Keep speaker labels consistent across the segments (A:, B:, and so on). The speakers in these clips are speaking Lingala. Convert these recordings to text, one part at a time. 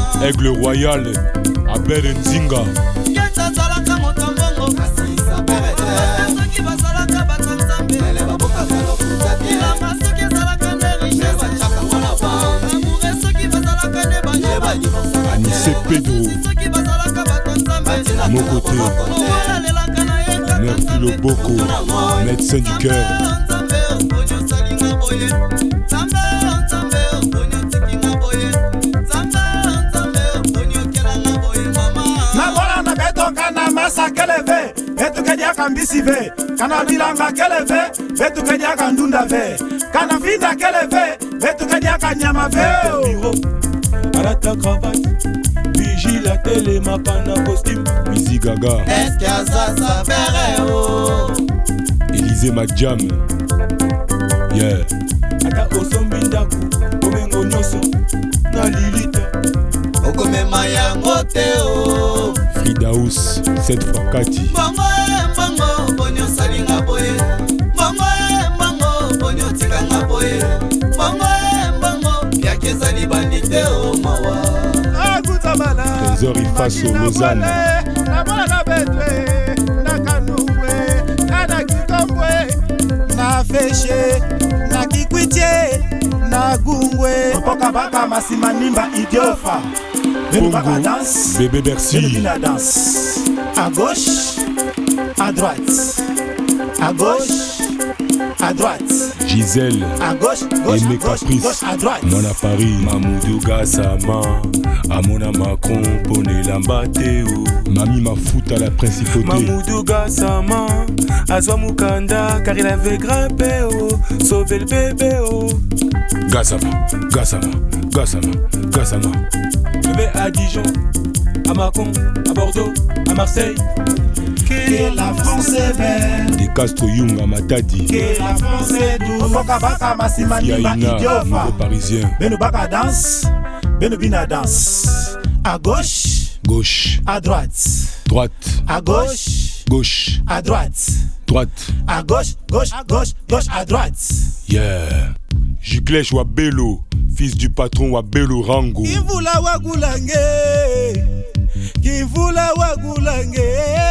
A: Aigle Royal, Aber Nzinga. Anissé Pedro, à mon côté, Mère Philoboko, médecin du cœur.
B: Keleve, betu kedia kambisi ve, kana bilanga keleve, betu kedia kandunda ve, kana finda keleve, betu kedia kanyama ve.
C: Biro, arata cravate, vigile la télé, ma pana costume.
A: Mizi Gaga.
D: Est-ce qu'il y a ça verrait oh?
A: Élisée Madjam. Yeah.
C: Ata osombindaku, omengo nyoso, na lilita.
D: Okome mayango te oh.
A: Fridaus, cette fois Kati.
D: Bongo, bongo, bonyo salinga boye. Bongo, bongo, bonyo tikanga boye. Bongo, bongo, yake sali bandite o mawa.
A: Trésor Ifaso Lausanne.
B: Na bala na betwe, na kanungwe, na kikombwe, na feshe, na kikwitie, na gungwe. Poka baka masima nimba idiofa.
A: Congo, Bébé Bercy.
B: La danse. À gauche, à droite. À gauche, à droite.
A: Gisèle.
B: À gauche, gauche,
A: Aimé
B: gauche,
A: Caprice.
B: gauche, à droite.
A: Mona Paris. Mamoudou Gassama. Amona Macron. Pone Lambateo. Mami Mafuta la principauté.
C: Mamoudou Gassama. Azwa Mukanda. Car il avait grimpé oh. Sauvé le bébé oh.
A: Gassama. Gassama. Gassama. Gassama.
C: Je vais à Dijon, à Mâcon, à Bordeaux, à Marseille.
B: Que la France est belle.
A: De Castro Young à Matadi.
B: Que la France est douce. Poka baka masima nimba idiofa.
A: Nouveau parisien.
B: Beno baka danse. Beno bina danse. À gauche.
A: Gauche.
B: À droite.
A: Droite.
B: À gauche.
A: Gauche.
B: À droite.
A: Droite.
B: À gauche, gauche, à gauche, gauche, à droite.
A: Yeah. Juklech Wabelo, fils du patron Wabelo Rango.
B: Kivula wagulange, Kivula wagulange,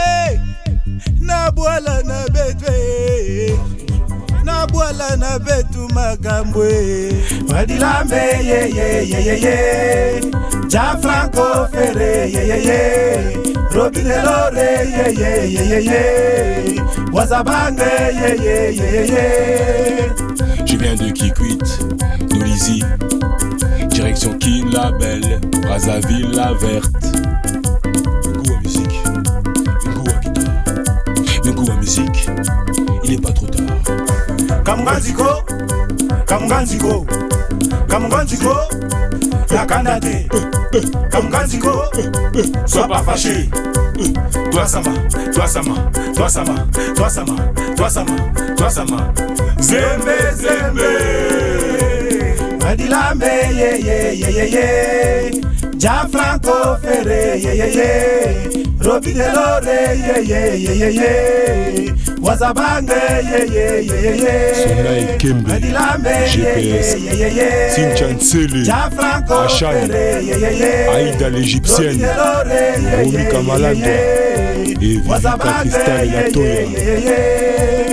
B: Nabwala na betwe, Nabwala na betu magambwe. Wadilambe ye ye ye ye ye, Gianfranco Ferre ye ye ye, Robinelore ye ye ye ye ye, Wazabange ye ye ye ye.
A: Je viens de Kikwit, Noulizy, direction Kin la Belle, Brazzaville la Verte. Un coup à musique, un coup à guitare, un coup à musique, il n'est pas trop tard.
B: Kamunganziko, Kamunganziko, Kamunganziko, la Canadé. Kamunganziko, sois pas fâché. Toi Sama, toi Sama, toi Sama, toi Sama, toi Sama, toi Sama. Zembe, zembe. Adilambe, ye ye ye ye ye. Gianfranco Ferre, ye ye ye. Robinelore, ye ye ye ye ye. Wazabange, ye ye ye ye.
A: Sona Ekembe, GPS, Cynthia Nsele, Achan, Aïda l'Égyptienne, Romy Kamalando et Vivika Cristal Latoya.